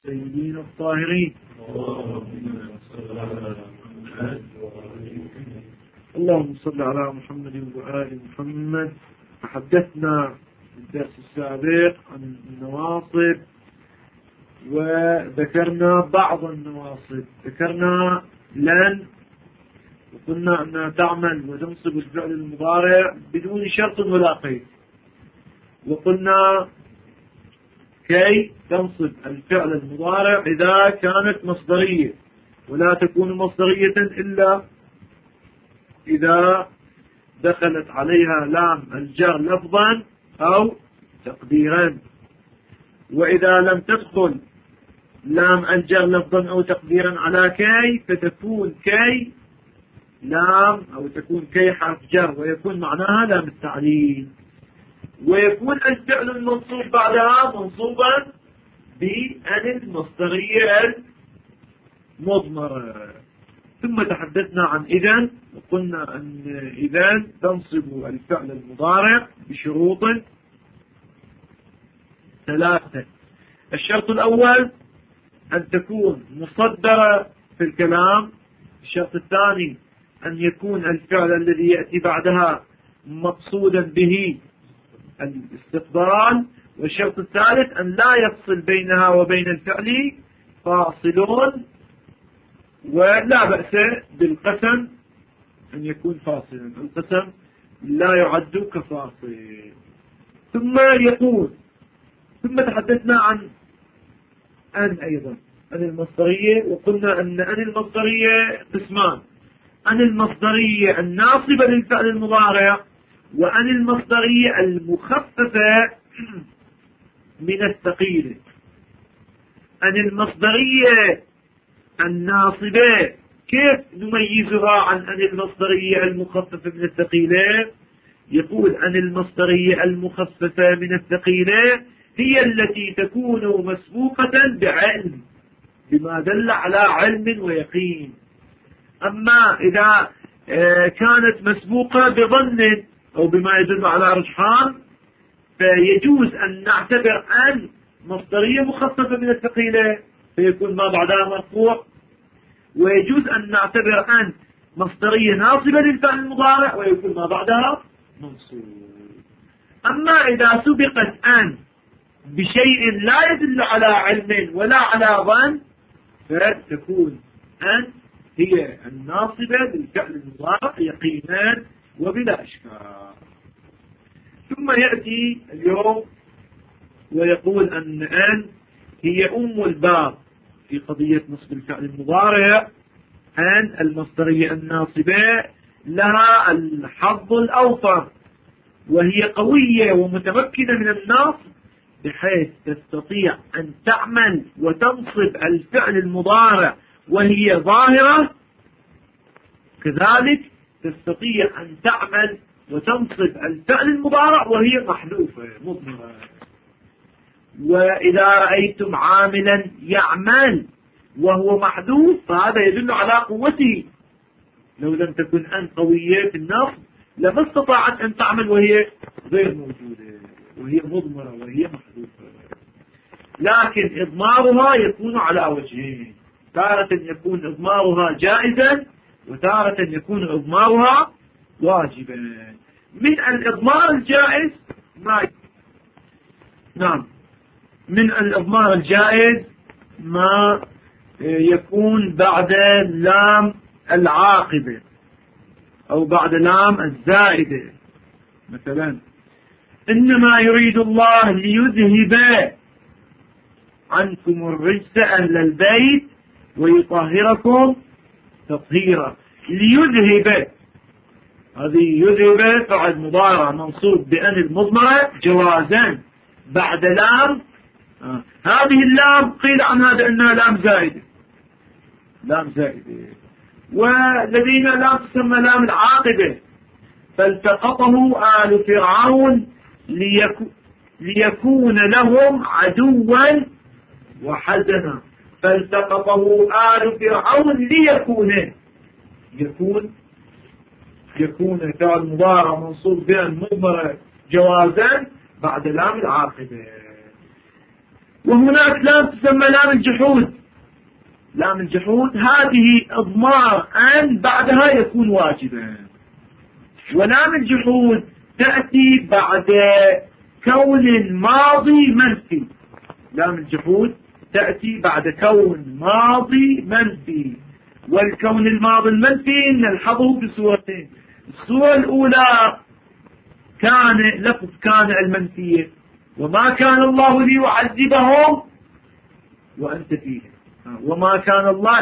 الطيبين الطاهرين. اللهم صل على محمد وآل محمد. تحدثنا في الدرس السابق عن النواصب وذكرنا بعض النواصب. ذكرنا لن، وقلنا أنها تعمل وتنصب الفعل المضارع بدون شرط ولا قيد. وقلنا كي تنصب الفعل المضارع إذا كانت مصدرية، ولا تكون مصدرية إلا إذا دخلت عليها لام الجر لفظا أو تقديرا. وإذا لم تدخل لام الجر لفظا أو تقديرا على كي، فتكون كي لام أو تكون كي حرف جر ويكون معناها لام التعليل، ويكون الفعل المنصوب بعدها منصوبا بأن المصدرية المضمرة. ثم تحدثنا عن إذن، وقلنا أن إذن تنصب الفعل المضارع بشروط ثلاثة. الشرط الأول أن تكون مصدرة في الكلام. الشرط الثاني أن يكون الفعل الذي يأتي بعدها مقصودا به الاستقبال. والشرط الثالث أن لا يفصل بينها وبين الفعل فاصلون، ولا بأس بالقسم أن يكون فاصلا. القسم لا يعد كفاصل. ثم يقول، ثم تحدثنا عن أن أيضا، أن المصدرية، وقلنا أن المصدرية قسمان: أن المصدرية الناصبة للفعل المضارع، وأن المصدرية المخففة من الثقيلة. أن المصدرية الناصبة كيف نميزها عن أن المصدرية المخففة من الثقيلة؟ يقول أن المصدرية المخففة من الثقيلة هي التي تكون مسبوقة بعلم، بما دل على علم ويقين. أما إذا كانت مسبوقة بظن أو بما يدل على رجحان، فيجوز أن نعتبر أن مصدرية مخففة من الثقيلة فيكون ما بعدها مرفوع، ويجوز أن نعتبر أن مصدرية ناصبة للفعل المضارع ويكون ما بعدها منصوب. أما إذا سبقت أن بشيء لا يدل على علم ولا على ظن، فتكون أن هي الناصبة للفعل المضارع يقينا وبلا إشكال. ثم يأتي اليوم ويقول أن هي أم الباب في قضية نصب الفعل المضارع. أن المصدرية الناصبة لها الحظ الأوفر، وهي قوية ومتمكنة من النصب بحيث تستطيع أن تعمل وتنصب الفعل المضارع وهي ظاهرة، كذلك تستطيع أن تعمل وتنصب الفعل المضارع وهي محذوفة مضمرة. وإذا رأيتم عاملا يعمل وهو محذوف فهذا يدل على قوته. لو لم تكن أن قوية في النصب لما استطاعت أن تعمل وهي غير موجودة، وهي مضمرة وهي محذوفة. لكن إضمارها يكون على وجهين: تارة يكون إضمارها جائزا، وتارة يكون إضمارها واجبا. من الإضمار الجائز من الإضمار الجائز ما يكون بعد لام العاقبة أو بعد لام الزائدة. مثلا: إنما يريد الله ليذهب عنكم الرجس أهل البيت ويطهركم تطهيرا. ليذهب، هذه يذهب فعل مضارع منصوب بأن المضمرة جوازا بعد لام. هذه اللام قيل عنها بأنها لام زائدة، والذين لام تسمى لام العاقبة. فالتقطه آل فرعون ليكون لهم عدوا وحزنا. فالتقطه آل فرعون يكون فعل مضارع منصوب بأن مضمرة جوازا بعد لام العاقبة. وهناك لام تسمى لام الجحود. لام الجحود هذه إضمار أن بعدها يكون واجبا. ولام الجحود تأتي بعد كون ماضي منفي. لام الجحود تأتي بعد كون ماضي منفي. والكون الماضي المنفي نلحظه بصورتين. الصورة الأولى كان لفظ كان المنفية، وما كان الله ليعذبهم وأنت فيهم، وما كان الله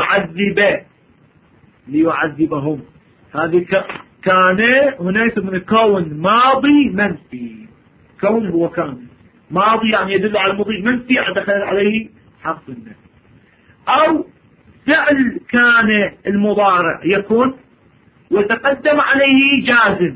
ليعذبهم. هذه كان هنا يسمونه كون ماضي منفي. كون هو كان ماضي يعني يدل على الماضي منفي دخل عليه حرف النفي. أو فعل كان المضارع يكون وتقدم عليه جازم.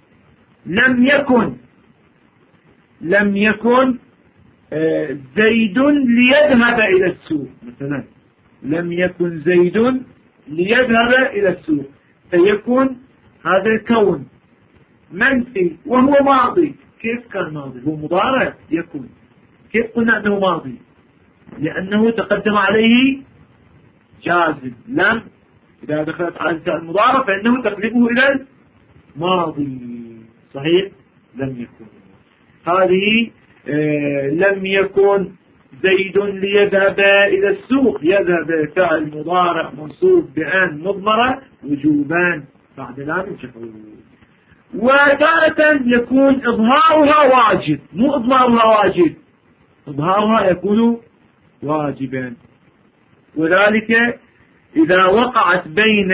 لم يكن زيد ليذهب إلى السوق مثلا. لم يكن زيد ليذهب إلى السوق، فيكون هذا كون منفي وهو ماضي. كيف كان ماضي؟ هو مضارع يكون. كيف قلنا أنه ماضي؟ لأنه تقدم عليه جازم. لم إذا دخلت على المضارع فإنه تقلبه إلى الماضي. صحيح؟ لم يكن. هذه لم يكن زيد ليذهب إلى السوق. يذهب فعل مضارع منصوب بأن مضمرة وجوبان بعد لام الجحود. وتارة يكون إظهارها واجب، مو إضمارها واجب، إظهارها يكون واجبا. وذلك إذا وقعت بين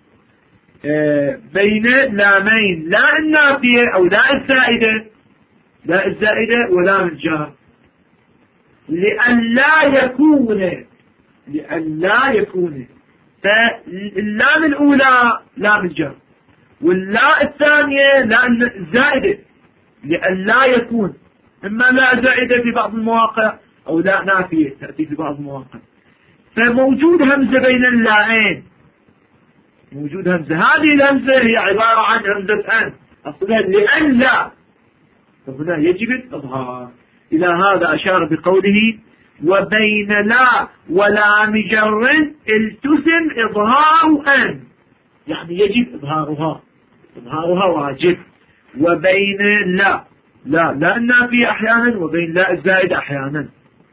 لامين، لا النافية أو لا الزائدة ولام الجار، لئلا يكون. فاللام الأولى لام الجار، واللا الثانية لام الزائدة، لئلا يكون. إما لا زائدة في بعض المواقع أو لا نافية تأتي في بعض المواقع. فموجود همزة بين اللائين، موجود همزة. هذه الهمزة هي عبارة عن همزة أن، أصلها لئلا، فهنا يجب الإظهار. إلى هذا أشار بقوله وبين لا ولام جر التزم إظهار أن، يعني يجب إظهارها واجب. وبين لا النافية أحيانا، وبين لا الزائد أحيانا.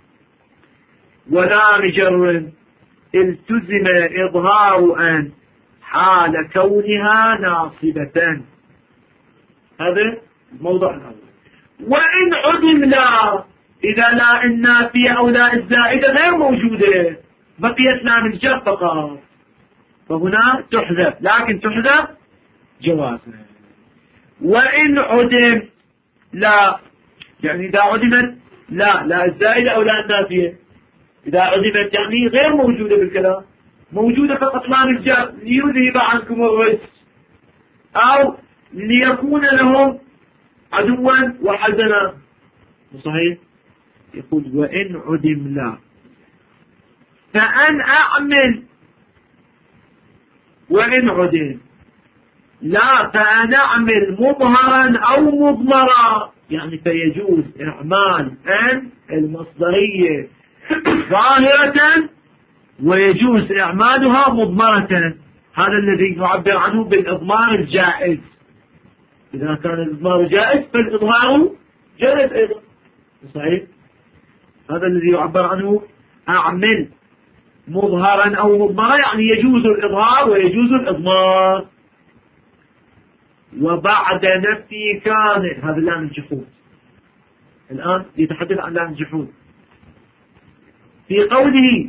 ولام جر التزم إظهار أن حال كونها ناصبة. هذا الموضوع الأول. وإن عدم لا، إذا لا النافية أو لا الزائدة غير موجودة، بقيت لام الجر فقط، فهنا تحذف، لكن تحذف جوازا. وإن عدم لا، يعني إذا عدمت لا الزائدة أو لا النافية، إذا عدمت يعني غير موجودة بالكلام، موجودة فقط لام الجر ليذهب عنكم الرجس، أو ليكون لهم عدوا وحزنا. صحيح؟ يقول وإن عدم لا فأن أعمل. وإن عدم لا فأن أعمل مظهرا أو مضمرا، يعني فيجوز إعمال أن المصدرية ظاهرة ويجوز إعمالها مضمرة. هذا الذي نعبر عنه بالإضمار الجائز. إذا كان الإضمار جائز فالإظهار جائز أيضا. صحيح؟ هذا الذي يعبر عنه أعمل مظهرا أو مضمرا، يعني يجوز الإظهار ويجوز الإضمار. وبعد نفي كان، هذا لام الجحود. الآن يتحدث عن لام الجحود في قوله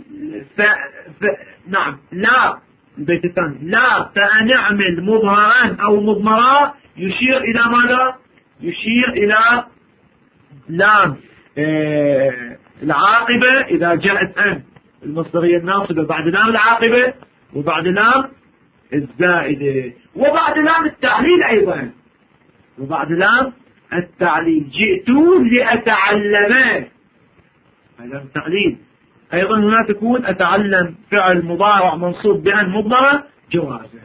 نعم لا، البيت الثاني لا فأنعمل مظهرا أو مضمرا، يشير إلى ماذا؟ يشير إلى لام العاقبة إذا جاءت أن المصدرية الناصبة بعد لام العاقبة وبعد لام الزائدة وبعد لام التعليل أيضا. وبعد لام التعليل جئت لأتعلم، هذا التعليل أيضا هنا تكون أتعلم فعل مضارع منصوب بأن مضمرة جوازا.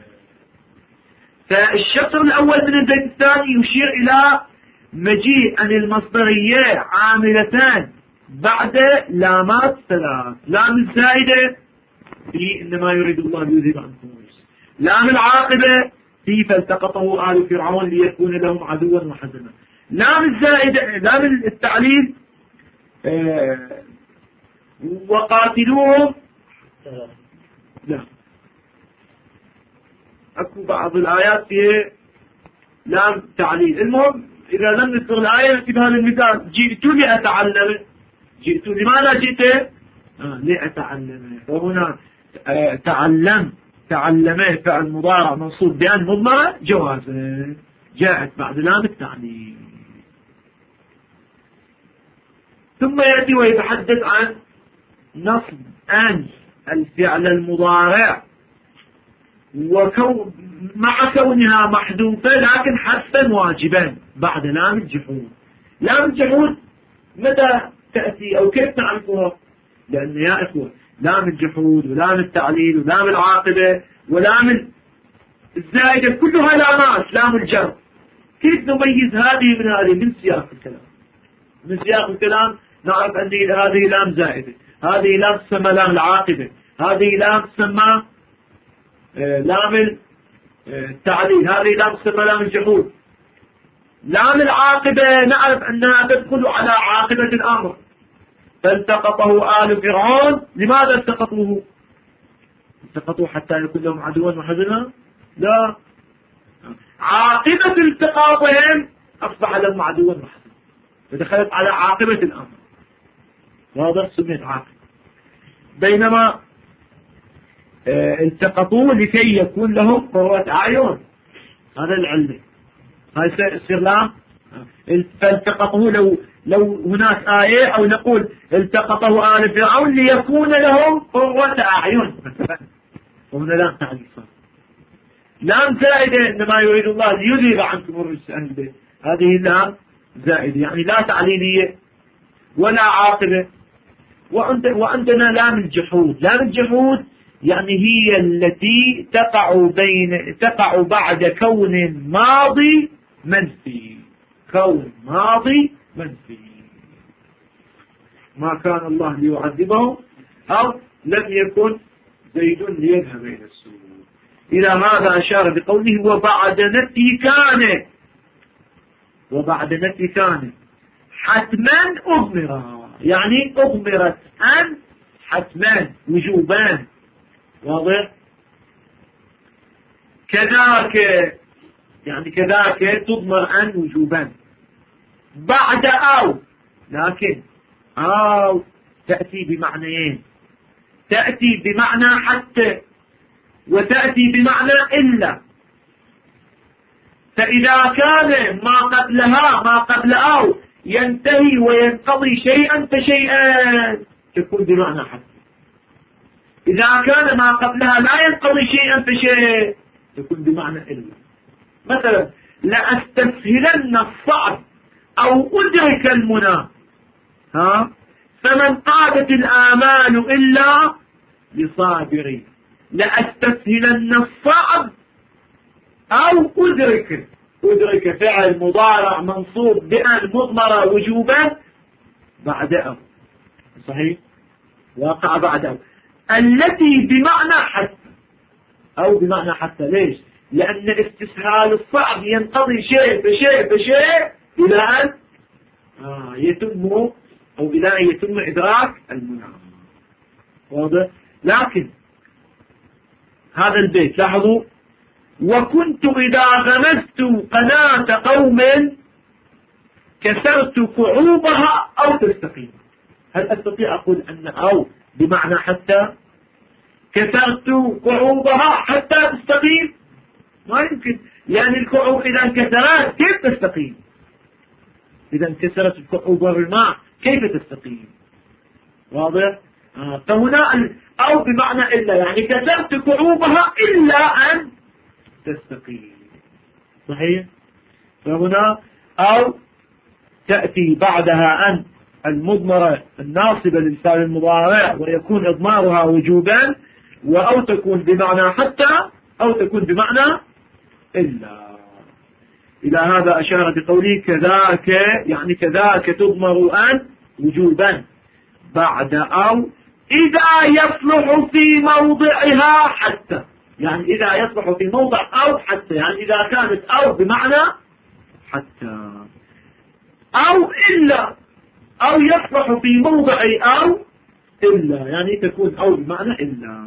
فالشطر الأول من البيت الثاني يشير إلى مجيء أن المصدرية عاملتان بعد لامات ثلاث. لام الزائدة في إنما يريد الله ليذهب عنكم الرجس. لام العاقبة في فالتقطه آل فرعون ليكون لهم عدوا وحزنا. لام الزائدة لام التعليل وقاتلوهم. لا، اكو بعض الآيات فيها لام تعليل. المهم إذا لم نذكر الآية نكتب هذا المثال: جئت لأتعلم. جئت لماذا جئت؟ لأتعلم. وهنا تعلم فعل مضارع منصوب بأن مضمرة جوازا، جاءت بعد لام التعليل. ثم يأتي ويتحدث عن نصب أن الفعل المضارع مع كونها محذوفة لكن حذفا واجبا بعد لام الجحود. لام الجحود متى تأتي أو كيف نعرفها؟ لأن يا إخوة لام الجحود ولام التعليل ولام العاقبة ولام الزائدة كلها لامات. لام الجر كيف نميز هذه من هذه؟ من سياق الكلام. من سياق الكلام نعرف أن هذه لام زائدة، هذه لام تسمى لام العاقبة، هذه لام تسمى لام التعليل، هذه لام تسمى لام الجحود. لام العاقبة نعرف أنها تدخل على عاقبة الأمر. فالتقطه آل فرعون. لماذا التقطوه؟ التقطوه حتى يكون لهم عدوا وحزنا؟ لا، عاقبة التقاطهم أصبح لهم عدوا وحزنا، فدخلت على عاقبة الأمر. واضح؟ سميت عاقبة. بينما التقطوه لكي يكون لهم قرة أعين. هذا العلم. هاي يصير لام. فالتقطه لو هناك آية أو نقول التقطه آل فرعون ليكون لهم قرة أعين مثلا، وهنا لام تعليل. لام زائدة إنما يريد الله ليذهب عنكم الرجس أهل البيت. هذه اللام زائدة يعني لا تعليلية ولا عاقبة. وعندنا لام الجحود. لام الجحود يعني هي التي تقع بعد كون ماضي منفي. كون ماضي منفي، ما كان الله ليعذبهم أو لم يكن زيد ليذهب إلى السوق. إلى هذا أشار بقوله وبعد نفي كان. وبعد نفي كان حتما أضمر، يعني أضمرت أن حتما وجوبان. واضح؟ كذاك يعني كذاك تضمر أن وجوبا. بعد أو، لكن أو تأتي بمعنيين: تأتي بمعنى حتى وتأتي بمعنى إلا. فإذا كان ما قبل أو ينتهي وينقضي شيئا فشيئا تكون بمعنى حتى. إذا كان ما قبلها لا ينقضي شيئا فشيء تكون بمعنى إلا. مثلا لأستسهلن الصعب أو أدرك المنى، فمن قادت الآمال إلا لصابرين. لأستسهلن الصعب أو أدرك فعل مضارع منصوب بأن مضمرة وجوبا بعد أو. صحيح؟ واقع بعد أو التي بمعنى حتى أو بمعنى حتى. ليش؟ لأن استسهال الصعب ينقضي شيء فشيء إلى أن يتم أو إلى أن يتم إدراك المنى. واضح؟ لكن هذا البيت لاحظوا: وكنت إذا غمزت قناة قوم كسرت كعوبها أو تستقيم. هل أستطيع أقول أن أو بمعنى حتى؟ كسرت كعوبها حتى تستقيم؟ ما يمكن، لأن الكعوب إذا انكسرت كيف تستقيم؟ إذا انكسرت الكعوب بالماء كيف تستقيم؟ واضح؟ فهنا أو بمعنى إلا، يعني كسرت كعوبها إلا أن تستقيم. صحيح؟ فهنا أو تأتي بعدها أن المضمرة الناصبة للفعل المضارع ويكون إضمارها وجوبا، أو تكون بمعنى حتى أو تكون بمعنى إلا. إلى هذا أشار بقوله كذاك، يعني كذاك تضمر أن وجوبا. بعد أو إذا يصلح في موضعها حتى. يعني إذا يصلح في موضع أو حتى، يعني إذا كانت أو بمعنى حتى، أو إلا، أو يصلح في موضع أو إلا، يعني تكون أو بمعنى إلا.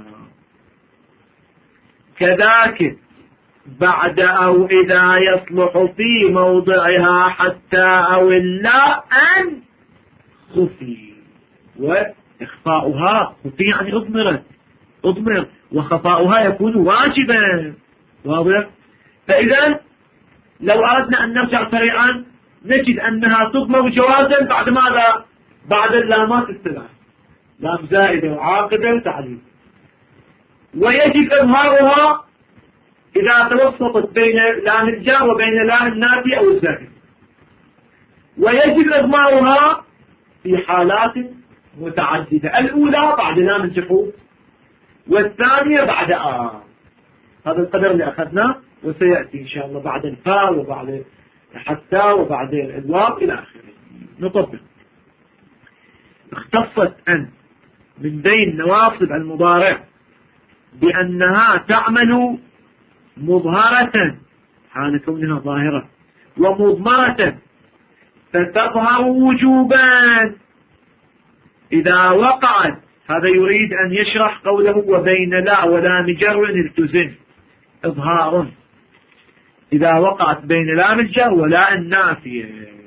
كذاك بعد أو إذا يصلح في موضعها حتى أو إلا أن خفي، وإخفاؤها خفي يعني أضمر، وخفاؤها يكون واجبا. واضح؟ فإذا لو أردنا أن نرجع سريعا نجد أنها تضمر جوازا بعد ماذا؟ بعد اللامات الثلاث، لام زائدة وعاقبة وتعليل. ويجب إظهارها إذا توسطت بين لام الجار وبين لام النافي أو الزائد. ويجب إضمارها في حالات متعددة، الأولى بعد لام الجحود، والثانية بعد هذا القدر اللي أخذناه، وسيأتي إن شاء الله بعد الفاء وبعد حتى وبعد الواو إلى آخره. نطبق. اختصت أن من بين نواصب المضارع بأنها تعمل مظهرة حال كونها ظاهرة ومضمرة، فتظهر وجوبا إذا وقعت. هذا يريد أن يشرح قوله وبين لا ولام جر التزم إظهار، إذا وقعت بين لام الجر ولا النافية،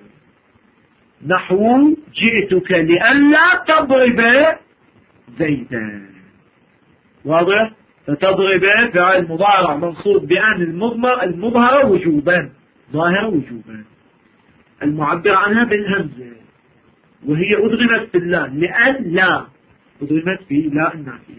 نحو جئتك لئلا تضرب زيدا. واضح؟ فتضرب فعل مضارع منصوب بأن المظهر وجوبا، ظاهر وجوبا، المعبر عنها بالهمزة، وهي أدغمت في اللام لأن لا، أدغمت في لا النافية.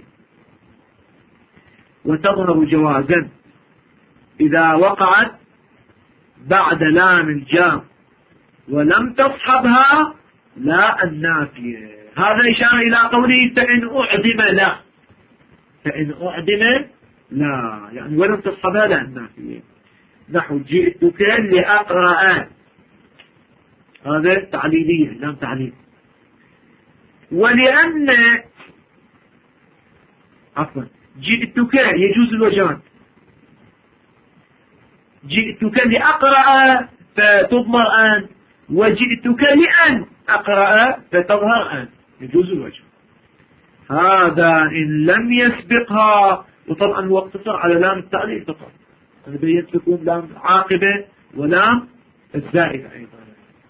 وتظهر جوازا إذا وقعت بعد لام الجار ولم تصحبها لا النافية. هذا إشارة إلى قوله فإن أعدم لا، فإن أعدم لا يعني ولم تصحبها لا النافية. نحو جئتك لأقرأ، هذا تعليلية لام تعليل. ولأن عفوا جئتك يجوز الوجهان، جئتك لأقرأ فتضمر أن، وجئتك لأن أقرأ فتظهر أن، يجوز الوجه. هذا إن لم يسبقها، وطبعا هو اقتصر على لام التعليل فقط، أنا بيّنت لكم لام عاقبة ولام الزائدة أيضا.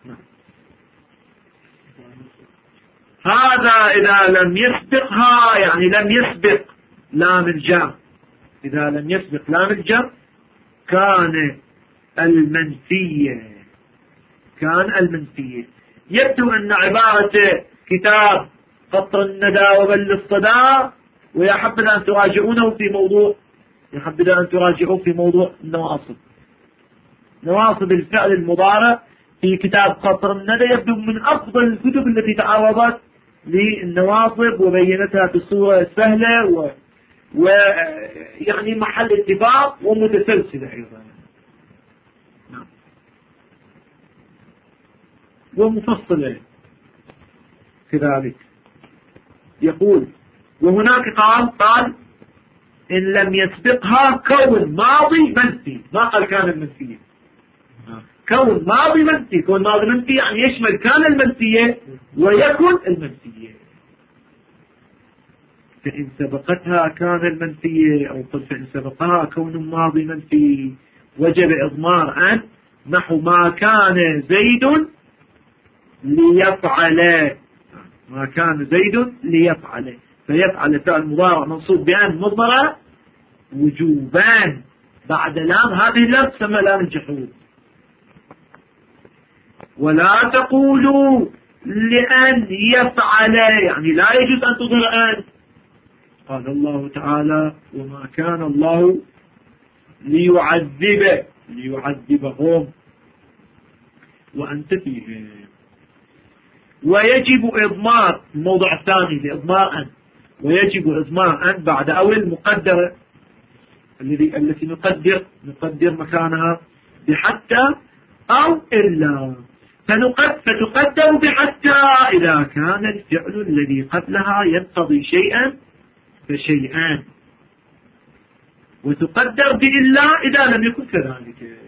هذا إذا لم يسبقها، يعني لم يسبق لام الجر، إذا لم يسبق لام الجر كان المنفية، كان المنفية. يبدو أن عبارة كتاب قطر الندى وبل الصدى ويحبذ أن تراجعونه في موضوع، يحبذ أن تراجعوه في موضوع النواصب، نواصب الفعل المضارع في كتاب قطر الندى، يبدو من أفضل الكتب التي تعرضت للنواصب وبينتها بصورة سهلة ويعني محل اتفاق ومتسلسلة أيضا ومفصلة كذلك. يقول وهناك قال إن لم يسبقها كون ماضي منفي، ما قال كان المنفية، كون ماضي منفي، كون ماضي منفي يعني يشمل كان المنفية ويكون المنفية. فإن سبقتها كان المنفية أو قل فإن سبقها كون ماضي منفي وجب إضمار أن، نحو ما كان زيد ليفعل، ما كان زيد ليفعل، فيفعل فعل مضارع منصوب بأن مضمرة وجوبان بعد لام، هذه اللام تسمى لام الجحود. ولا تقولوا لأن يفعل، يعني لا يجوز أن تظهر أن. قال الله تعالى وما كان الله ليعذبهم وأنت فيهم. ويجب إضمار الموضع الثاني لإضمار أن، ويجب إضمار أن بعد أو المقدرة التي نقدر مكانها بحتى أو إلا. فتقدر بحتى إذا كان الفعل الذي قبلها يقتضي شيئا فشيئان، وتقدر بإلا إذا لم يكن كذلك.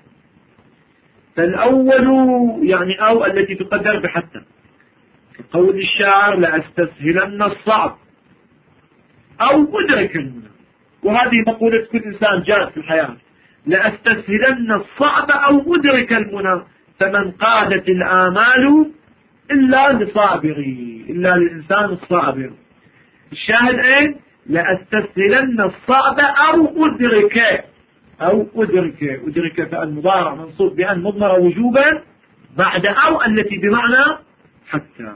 فالأول يعني أو التي تقدر بحتى، كقول الشاعر لأستسهلن الصعب أو أدرك المنى، وهذه مقولة كل إنسان جاد في الحياة، لأستسهلن الصعب أو أدرك المنى، فمن قادت الآمال إلا لصابري، إلا للإنسان الصابر. الشاهد إيه؟ لأستسهلن الصعب أو أدرك، أو أدرك فالمضارع منصوب بأن مضمرة وجوبا بعد أو التي بمعنى حتى،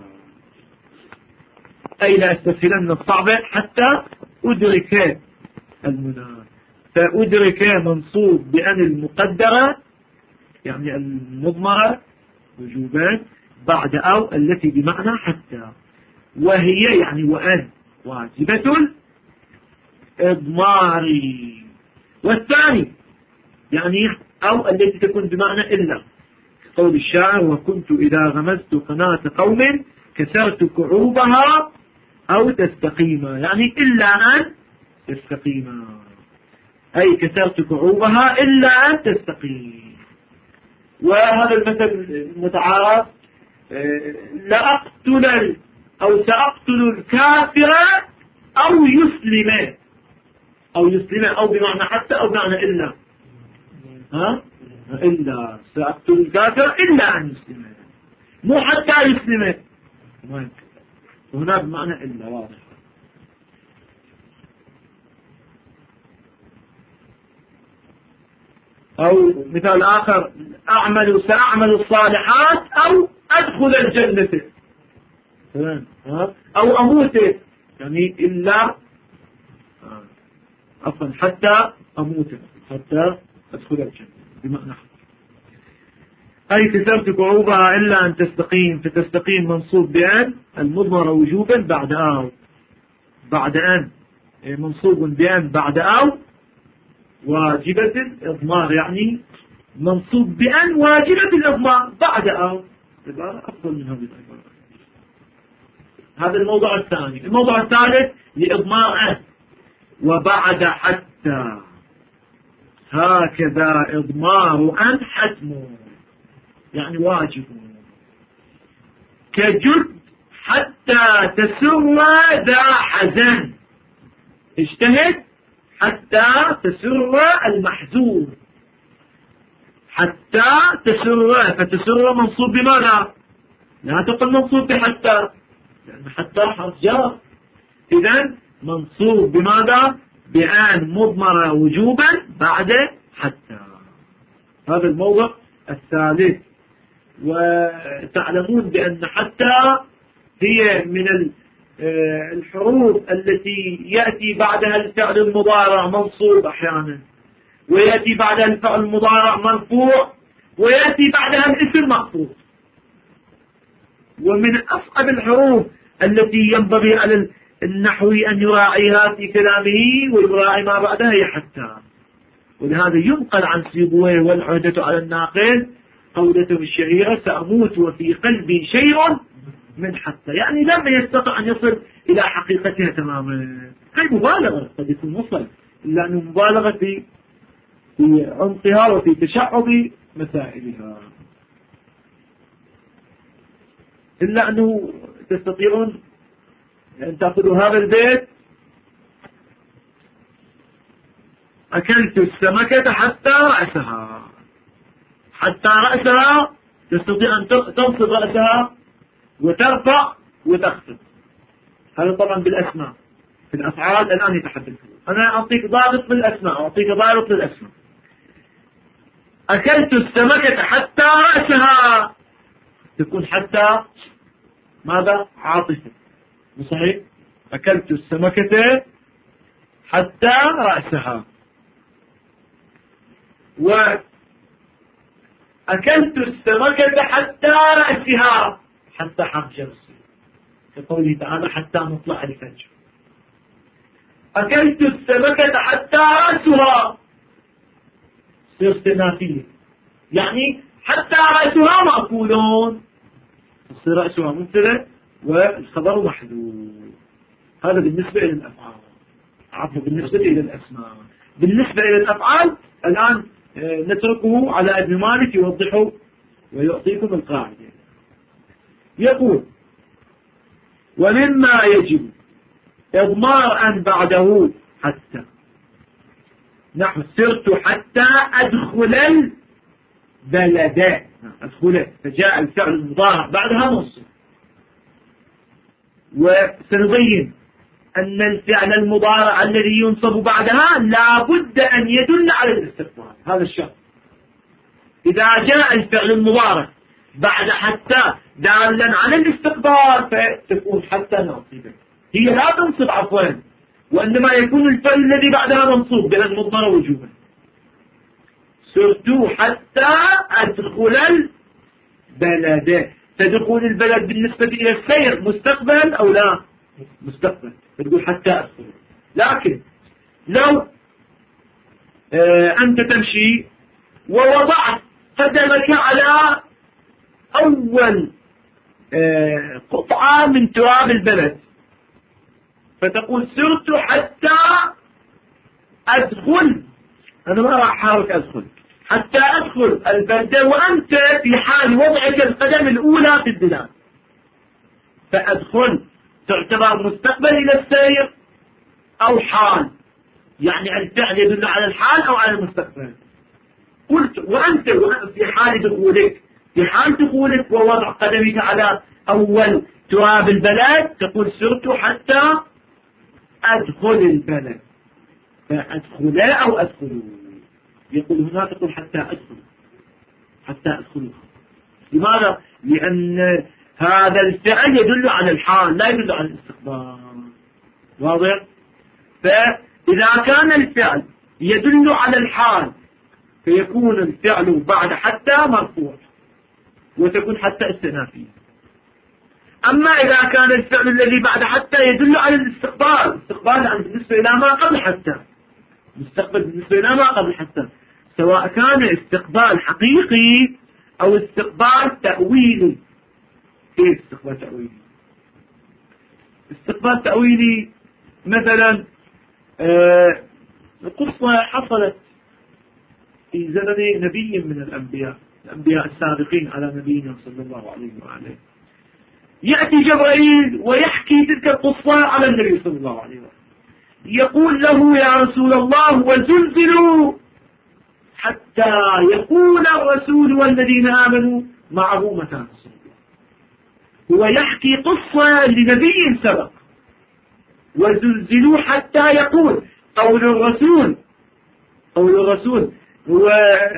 أي لأستسهلن الصعب حتى أدرك المنى. فأدرك منصوب بأن المقدرة يعني المضمرة وجوبا بعد أو التي بمعنى حتى، وهي يعني وأن واجبة الإضمار. والثاني يعني أو التي تكون بمعنى إلا، قول الشاعر وكنت إذا غمزت قناة قوم كسرت كعوبها أو تستقيما، يعني إلا أن تستقيما، أي كسرت كعوبها إلا أن تستقيم. وهذا المثل المتعارف لأقتل أو سأقتل الكافر أو يسلم، أو يسلم أو بمعنى حتى أو بمعنى إلا، إلا سأقتل الكافر إلا أن يسلم، مو حتى يسلم، هنا بمعنى إلا، واضح. أو مثال آخر سأعمل الصالحات أو أدخل الجنة، أو أموت، يعني إلا عفوا حتى أموت، حتى أدخل الجنة بمعنى حتى، أي كسرت كعوبها إلا أن تستقيم، فتستقيم منصوب بأن المضمرة وجوبا بعد أو، بعد أن منصوب بأن بعد أو واجبة الإضمار، يعني منصوب بأن واجبة الإضمار بعد أو، أفضل من هذه العبارة. هذا الموضوع الثاني. الموضوع الثالث لإضمار أن وبعد حتى، هكذا إضمار أن حتم يعني واجب، كجد حتى تسر ذا حزن، اجتهد حتى تسر المحزون، حتى تسر، فتسر منصوب بماذا؟ لا تقل منصوب بحتى، لأن حتى حرف جر، إذن منصوب بماذا؟ بأن مضمرة وجوبا بعد حتى. هذا الموضع الثالث. وتعلمون بأن حتى هي من الحروف التي يأتي بعدها الفعل المضارع منصوب أحيانا، ويأتي بعدها الفعل المضارع مرفوع، ويأتي بعدها الاسم مخفوض. ومن أصعب الحروف التي ينبغي على النحوي أن يراعيها في كلامه ويراعي ما بعدها هي حتى. ولهذا ينقل عن سيبويه والعهدة على الناقل قولته الشهيرة سأموت وفي قلبي شيء من حتى، يعني لم يستطع أن يصل إلى حقيقتها تماما. هي مبالغة قد يكون وصل، إلا أنه مبالغة في عمقها وفي تشعب مسائلها، إلا أنه تستطيعون أن تأخذوا هذا البيت أكلت السمكة حتى رأسها، حتى رأسها تستطيع أن تنصب رأسها وترفع وتخفض. هذا طبعا بالأسماء، في الأفعال الآن يتحدثون. أنا أعطيك ضابط بالأسماء وأعطيك ضابط بالأسماء. أكلت السمكة حتى رأسها تكون حتى ماذا؟ عاطفة، صحيح؟ أكلت السمكة حتى رأسها، وأكلت السمكة حتى رأسها، حتى حرف جر كقوله تعالى حتى مطلع الفجر. أكلت السمكة حتى رأسها، صيغة استئنافية، يعني حتى رأسها مأكولون، تصير رأسها مبتدأ والخبر محذوف. هذا بالنسبة إلى الأفعال. عفوا بالنسبة إلى الأسماء. بالنسبة إلى الأفعال الآن نتركه على ابن مالك يوضحه ويعطيكم القاعدة. يقول: ومما يجب إضمار أن بعده حتى، نحو سرت حتى أدخل البلد، أدخل، فجاء الفعل المضارع بعدها منصوب. وسنبين أن الفعل المضارع الذي ينصب بعدها لا بد أن يدل على الاستقبال، هذا الشرط. إذا جاء الفعل المضارع بعد حتى دالا على الاستقبال فتكون حتى ناصبة، هي لا تنصب عفوا، وإنما يكون الفعل الذي بعدها منصوب بأن مضمر وجوبا. سرت حتى أدخل البلد، تدخل البلد بالنسبة إلى السير مستقبل أو لا؟ مستقبل، فتقول حتى أدخل. لكن لو أنت تمشي ووضعت قدمك على أول قطعة من تراب البلد فتقول سرت حتى أدخل، أنا ما راح أحاول أدخل، حتى أدخل البلدة وأنت في حال وضعك القدم الأولى في البلاد، فأدخل تعتبر مستقبل إلى السير أو حال، يعني الفعل يدل على الحال أو على المستقبل. قلت وأنت في حال دخولك، في حال دخولك ووضع قدمك على أول تراب البلد تقول سرت حتى أدخل البلد، فأدخل أو أدخل، يقول هنا تقول حتى أدخل، حتى أدخل. لماذا؟ لأن هذا الفعل يدل على الحال لا يدل على الاستقبال، واضح؟ فإذا كان الفعل يدل على الحال فيكون الفعل بعد حتى مرفوع وتكون حتى استئنافية. أما إذا كان الفعل الذي بعد حتى يدل على الاستقبال، استقبال بالنسبة إلى ما قبل حتى، مستقبل بالنسبة إلى ما قبل حتى، سواء كان استقبال حقيقي أو استقبال تأويلي. كيف استقبال تأويلي؟ استقبال تأويلي مثلا قصة حصلت في زمن نبي من الأنبياء السابقين على نبينا صلى الله عليه وآله، يأتي جبرائيل ويحكي تلك القصة على النبي صلى الله عليه وآله، يقول له يا رسول الله وزلزلوا حتى يقول الرسول والذين آمنوا معه متى نصر الله. هو يحكي قصة لنبي سبق، وزلزلوا حتى يقول. قول الرسول هو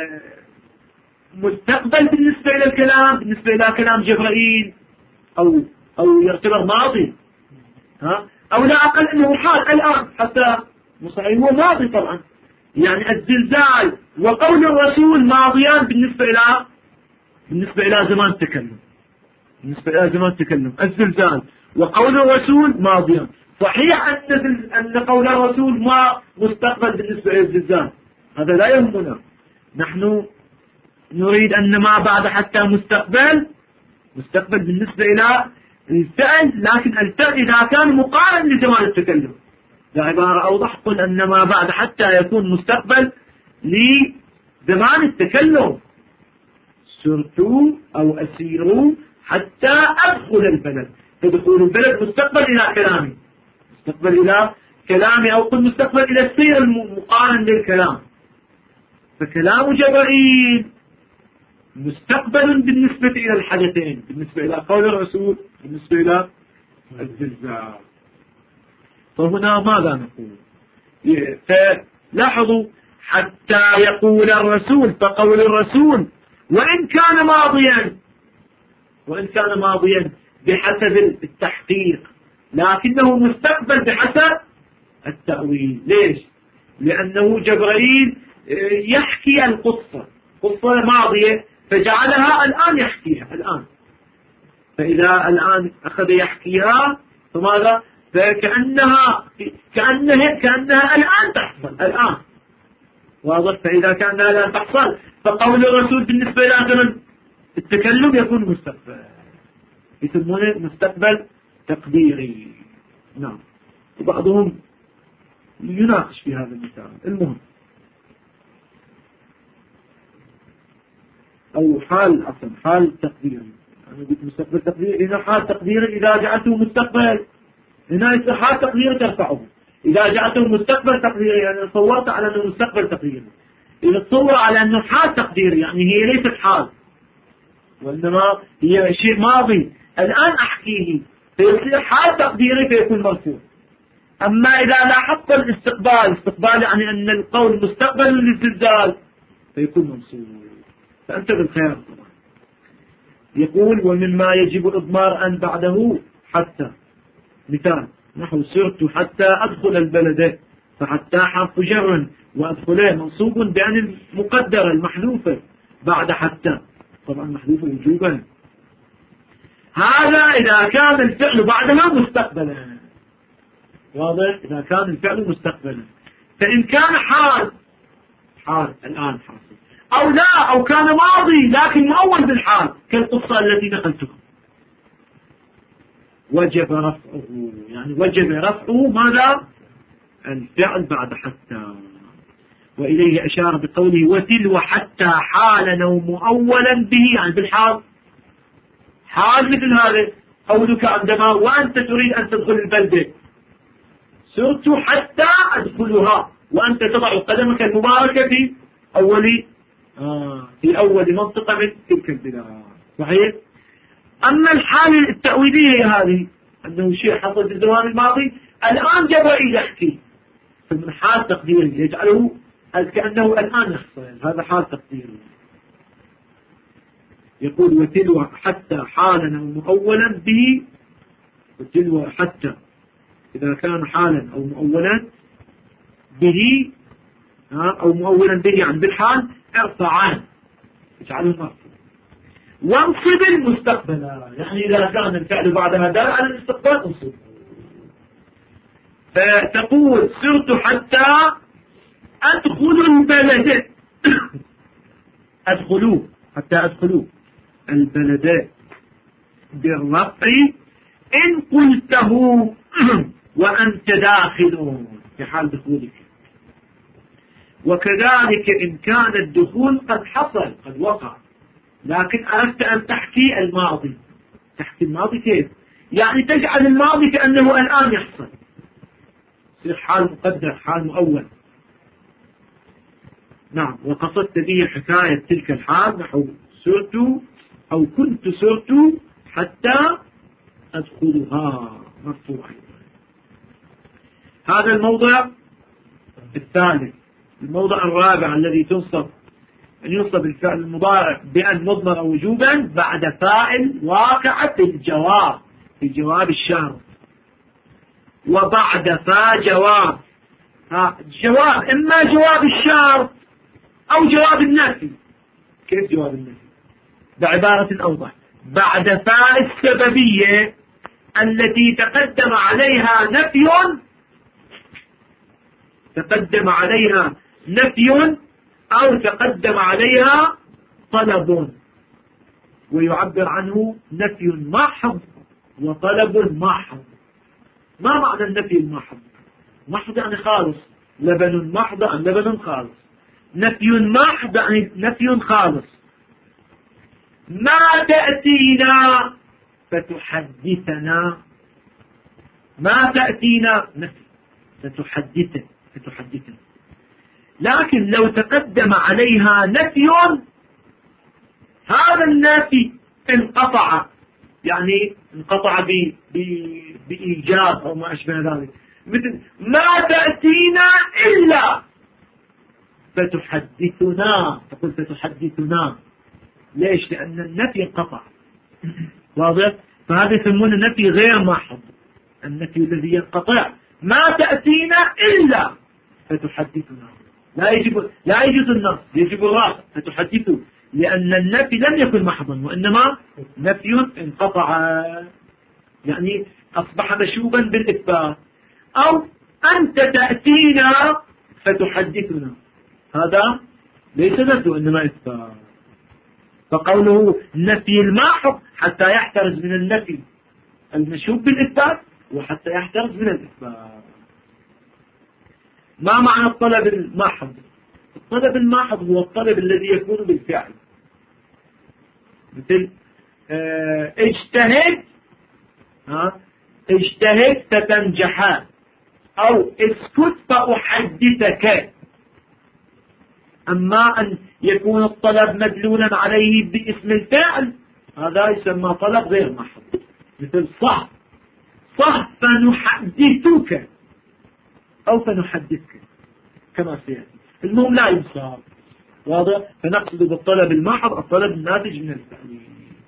مستقبل بالنسبة إلى الكلام، بالنسبة إلى كلام جبرائيل، أو يعتبر ماضي، أو لا أقل أنه حال الآن، حتى مصحيح هو ماضي طبعا، يعني الزلزال وقول الرسول ماضيان بالنسبة إلى زمان التكلم، بالنسبة إلى زمان التكلم الزلزال وقول الرسول ماضيان. صحيح أن قول الرسول ما مستقبل بالنسبة إلى الزلزال، هذا لا يهمنا، نحن نريد أن ما بعد حتى مستقبل بالنسبة إلى الفعل، لكن الفعل إذا كان مقارن لزمان التكلم. بعبارة أوضح قل أن ما بعد حتى يكون مستقبل لزمان التكلم. سرت أو أسير حتى أدخل البلد، فدخول البلد مستقبل إلى كلامي، مستقبل إلى كلامي، أو قل مستقبل إلى السير المقارن للكلام. فكلام جبرائيل مستقبل بالنسبة إلى الحدثين، بالنسبة إلى قول الرسول، بالنسبة إلى الزلزال. فهنا ماذا نقول؟ فلاحظوا حتى يقول الرسول، فقول الرسول وإن كان ماضيا بحسب التحقيق، لكنه مستقبل بحسب التأويل. ليش؟ لأنه جبرائيل يحكي القصة، قصة ماضية فجعلها الآن يحكيها الآن، فإذا الآن أخذ يحكيها فماذا؟ فكأنها الآن تحصل الآن، واضح. فإذا كان لا تحصل فقول الرسول بالنسبة لآخر التكلم يكون مستقبل، يسمونه مستقبل تقديري. نعم. وبعضهم يناقش في هذا المثال. المهم أو حال أصلا حال تقديري، أنا قلت مستقبل تقديري. إذا حال تقديري إذا جعلته مستقبل هنا يصير حال تقديري ترفعه. إذا جعلته مستقبل تقديري يعني صورت على أنه مستقبل تقديري. إذا تصور على أنه حال تقديري يعني هي ليست حال وإنما هي شيء ماضي الآن أحكيه، فيصير حال تقديري فيكون مرفوع. أما إذا لاحظت الاستقبال، استقبال يعني أن القول مستقبل للزلزال فيكون منصوب. فأنت بالخيار طبعا. يقول ومما يجب إضمار أن بعده حتى. مثال نحو سرت حتى أدخل البلد، فحتى حرف جر وأدخله منصوب بأن المقدرة المحذوفة بعد حتى، طبعا محذوفة وجوبا. هذا إذا كان الفعل بعدها مستقبلا. واضح. إذا كان الفعل مستقبلا. فإن كان حال الآن حاصل أو لا أو كان ماضي لكن مؤول بالحال كالقصة التي نقلتها وجب رفعه، يعني وجب رفعه ماذا؟ الفعل بعد حتى. وإليه أشار بقوله وتلو حتى حالا أو مؤولا به، يعني بالحال حال مثل هذا قولك عندما وأنت تريد أن تدخل البلدة سرت حتى أدخلها وأنت تضع قدمك المباركة في أول منطقة من تلك البلاد. صحيح. أما الحالة التأويلية هذه أنه شيء حصل في الزمان الماضي الآن جبري يحكي من حال تقديري يجعله كأنه الآن يحصل، هذا حال تقديري. يقول وتلو حتى حالا أو مؤولا به، وتلو حتى إذا كان حالا أو مؤولا به أو مؤولا به يعني بالحال ارفعان اجعله مرفوع. وانصب المستقبل، يعني إذا كان الفعل بعدها دال على الاستقبال انصب. فتقول سرت حتى أدخل البلد أدخلوا حتى أدخلوا البلد بالرفع إن قلته وأنت داخل في حال دخولك. وكذلك إن كان الدخول قد حصل قد وقع لكن أردت أن تحكي الماضي. تحكي الماضي كيف؟ يعني تجعل الماضي كأنه الآن يحصل، يصير حال مقدر حال مؤول. نعم. وقصدت به حكاية تلك الحال نحو سرت أو كنت سرت حتى أدخلها مرفوعا. هذا الموضع الثالث. الموضع الرابع الذي أن ينصب الفعل المضارع بأن مضمر وجوبا بعد فاعل واقع في الجواب، في جواب الشرط. وبعد جواب جواب إما جواب الشرط أو جواب النفي. كيف جواب النفي؟ بعبارة أوضح بعد فاء السببية التي تقدم عليها نفي أو تقدم عليها طلب، ويعبر عنه نفي محض وطلب محض. ما معنى النفي المحض؟ محض يعني خالص، لبن محض عن لبن خالص. نفي محض يعني نفي خالص. ما تأتينا فتحدثنا، ما تأتينا نفي فتحدثنا. لكن لو تقدم عليها نفي هذا النفي انقطع، يعني انقطع بإيجاب أو ما أشبه ذلك. مثل ما تأتينا إلا فتحدثنا، تقول فتحدثنا. ليش؟ لأن النفي انقطع. واضح؟ فهذا يسمونه نفي غير محض، النفي الذي ينقطع. ما تأتينا إلا فتحدثنا. لا يجوز النص، يجب الرفع فتحدثوا، لأن النفي لم يكن محضا وإنما نفي انقطع، يعني أصبح مشوبا بالإثبات. أو أنت تأتينا فتحدثنا، هذا ليس نفي إنما إثبات. فقوله نفي الماحض حتى يحترز من النفي المشوب بالإثبات وحتى يحترز من الإثبات. ما معنى الطلب الماحض؟ الطلب الماحض هو الطلب الذي يكون بالفعل، مثل اجتهد اجتهد فتنجحان، أو اسكت فأحدثك. أما أن يكون الطلب مدلولا عليه باسم الفعل هذا يسمى طلب غير محض، مثل صح صح فنحدثك أو فنحدثك كما سيأتي. المهم لا ينصاب، واضح؟ فنقصد بالطلب المحض الطلب الناتج من الفعل.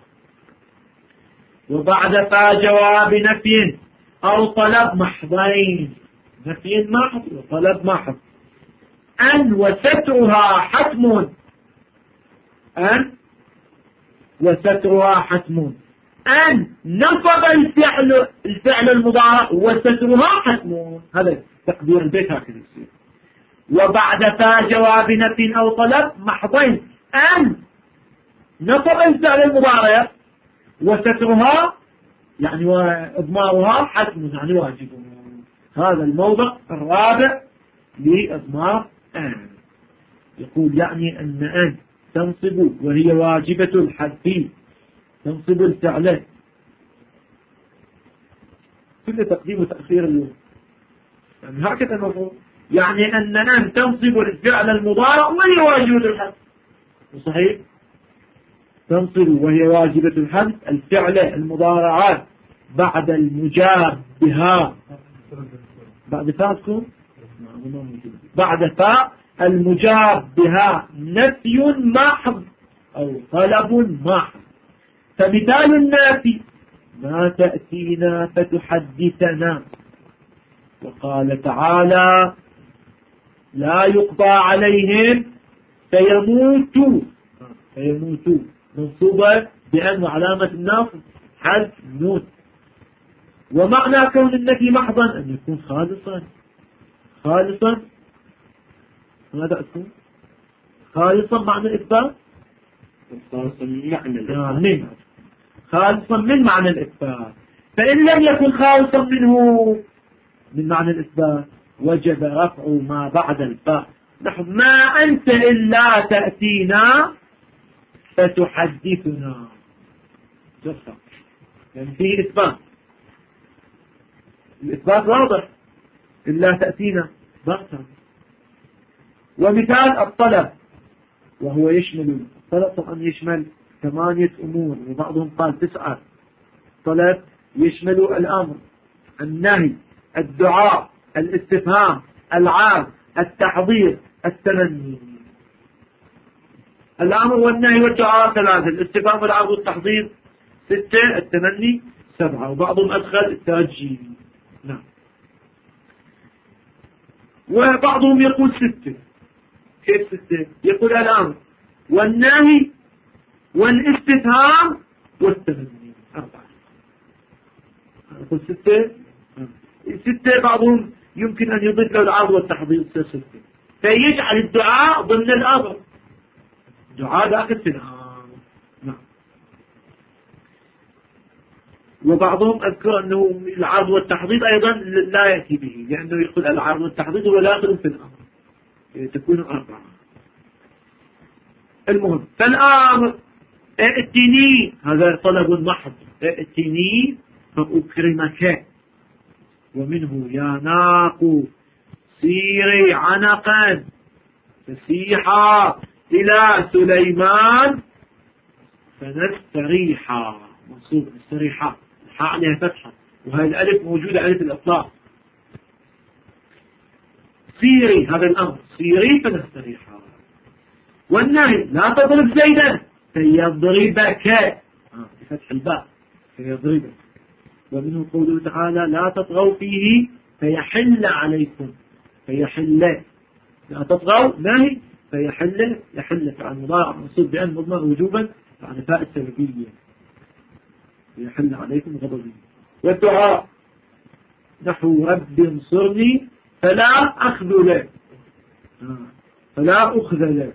وبعد جواب نفي أو طلب محضين، نفي محض وطلب محض. أن وسترها حتم، أن وسترها حتم، أن نصب الفعل المضارع وسترها حتم، هذا تقدير البيت هكذا يصير. وبعد جواب نفي أو طلب محضين، أن نصب الفعل المضارع وسترها يعني وإضمارها حتم يعني واجب. هذا الموضع الرابع لإضمار أن. يقول يعني أن تنصب وهي واجبة الحذف، تنصب الفعل، كل تقديم وتأخير اليوم يعني هكذا المفروض. يعني أن تنصب الفعل المضارع وهي واجبة الحذف، صحيح؟ تنصب وهي واجبة الحذف الفعل المضارعات بعد المجاب بها، بعد فاتكم بعد فاء المجاب بها نفي محض أو طلب محض. فمثال النافي ما تأتينا فتحدثنا. وقال تعالى لا يقضى عليهم فيموتوا، فيموتوا منصوبة بأن وعلامة النصب حذف نون. ومعنى كون النفي محضا أن يكون خالصا، خالصا ماذا أكون؟ خالصا معنى الإثبات، خالصا من معنى الإثبات، خالصا من معنى الإثبات. فإن لم يكن خالصا منه من معنى الإثبات وجب رفع ما بعد الفاء، نحو ما أنت إلا تأتينا فتحدثنا، جرفع يعني فيه إثبات، الإثبات واضح، إلا تأتينا ضغطا. ومثال الطلب وهو يشمل، الطلب طبعا يشمل 8 أمور وبعضهم قال 9. الطلب يشمل الأمر، النهي، الدعاء، الاستفهام، العرض، التحضير، التمني. الأمر والنهي والدعاء 3، الاستفهام والعرض والتحضير 6، التمني 7، وبعضهم أدخل الترجي. نعم. وبعضهم يقول 6. كيف 6؟ يقول الأمر والنهي والاستفهام والتمني 4. يقول 6. 6 بعضهم يمكن أن يضيف له العرض والتحضير 6، فيجعل الدعاء ضمن الأمر، دعاء داخل في الأمر. نعم. وبعضهم أذكر أنه العرض والتحضير أيضا لا يأتي به، لأنه يقول العرض والتحضير هو داخل في الأمر، تكون 4. المهم فالأمر ائتني هذا طلب محض، ائتني فأكرمك. ومنه يا ناق سيري عنقا فسيحا إلى سليمان فنستريحا، منصوب نستريحا، الحاء عليها فتحة وهذه الألف موجودة ألف الإطلاق. سيري هذا الأمر، سيري فنستريحا. والنهي لا تضرب زيدا فيضربك، بفتح الباء فيضربك. ومنه قوله تعالى لا تطغوا فيه فيحل عليكم، فيحل لا تطغوا نهي، فيحل يحل فعل مضارع منصوب بأن مضمر وجوبا يعني فاء السببية، يحل عليكم غضبي. والدعاء نحو رب انصرني فلا أخذل، فلا أخذل.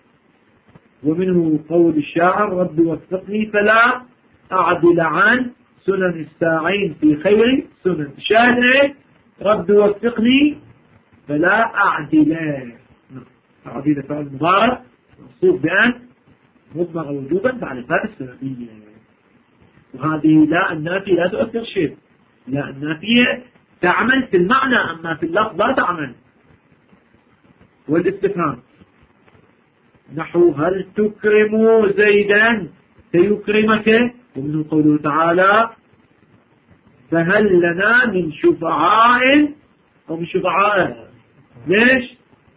ومنه قول الشاعر رب وفقني فلا أعدل عن سنن الساعين في خير سنن. شاهد رب وفقني فلا أعدل. أعدل فعل مضارع منصوب بأن مضمر وجوبا بعد فاء السببية. وهذه لا النافية لا تؤثر شيء. لا النافية تعمل في المعنى أما في اللفظ لا تعمل. والاستفهام نحو هل تكرم زيدا سيكرمك. ومنه قوله تعالى فهل لنا من شفعاء أو من شفعاء. ليش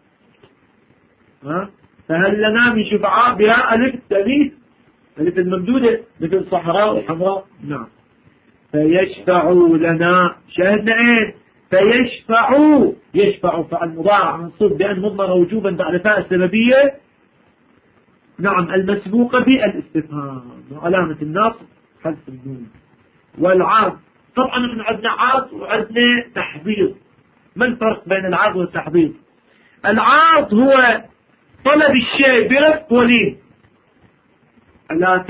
فهل لنا من شفعاء بها ألف التأنيث ألف الممدودة مثل صحراء وحمراء. نعم فيشفعوا لنا. شاهدنا ايه فيشفعوا. يشفع فعل مضارع منصوب بأن مضمر وجوبا بعد فاء السببية. نعم المسبوقة بالاستفهام وعلامة النصب حذف النون. والعرض طبعا نحن عندنا عرض وعندنا تحضير. ما الفرق بين العرض والتحضير؟ العرض هو طلب الشيء برفق ولين. ألا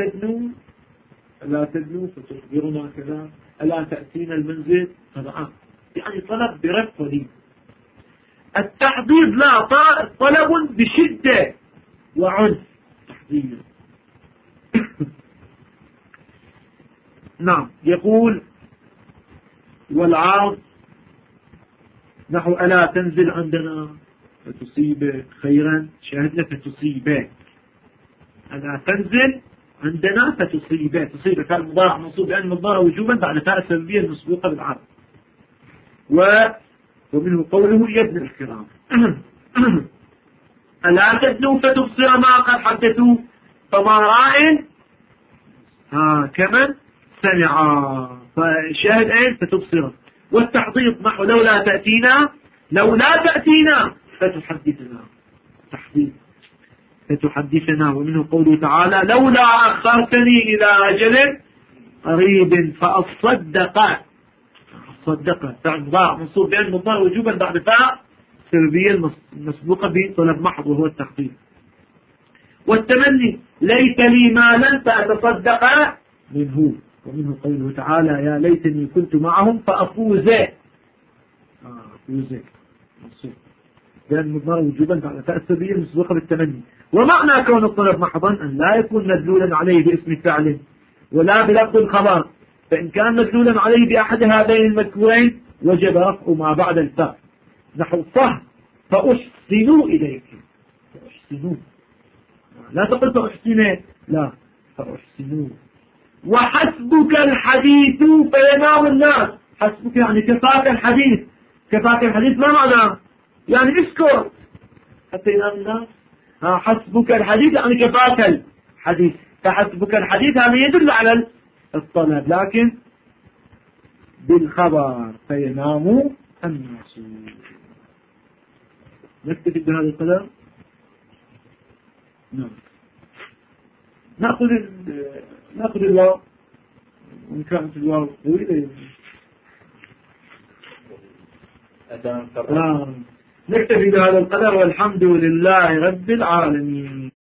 تدنو فتخبرنا كذا. ألا تأتينا المنزل. هذا يعني طلب برفق ولين. التحضير لا طلب بشدة وعنف. تحضير. نعم يقول والعرض نحو ألا تنزل عندنا فتصيبك خيرا. شاهدنا فتصيبك. ألا تنزل عندنا فتصيبك. تصيبك كان مضارع منصوب بأن مضارع وجوبا بعد فاء السببية المسبوقة بالعرض. ومنه قوله يا ابن الكرام ألا تدنوا فتبصر ما قد حدثوا فما راء كمن سمع. فشاهد ايه فتبصر. والتحضيض نحو لولا تأتينا فتحدثنا. تحضيض فتحدثنا. ومنه قوله تعالى لولا أخرتني إلى أجل قريب فأصدق. فعل مضارع منصوب بأن مضارع وجوبا بعد فاء السببية المسبوقة بطلب محض وهو التحضيض. والتمني ليت لي مالا فأتصدق منه. ومنه قوله تعالى يا ليتني كنت معهم فأفوز. منصوب بأن مضارع وجوبا بعد فاء السببية المسبوقة بالتمني. ومعنى كون الطلب محضا أن لا يكون مدلولا عليه باسم فعل ولا بلفظ الخبر. فإن كان مدلولا عليه بأحد هذين المذكورين وجب رفع ما بعد الفاء. نحو فأحسنوا إليك. فأحسنوا لا تقل فأحسنوا لا فأحسنوا. وحسبك الحديث فينام الناس. حسبك يعني كفاك الحديث. كفاك الحديث ما معناه يعني اسكت حتى ينام الناس. حسبك الحديث يعني كفاك الحديث. فحسبك الحديث هذا يدل على الطلب لكن بالخبر فينام الناس. نكتفي بهذا القدر. نعم نأخذ الواو وإن كانت الواو طويلة. نكتفي بهذا القدر والحمد لله رب العالمين.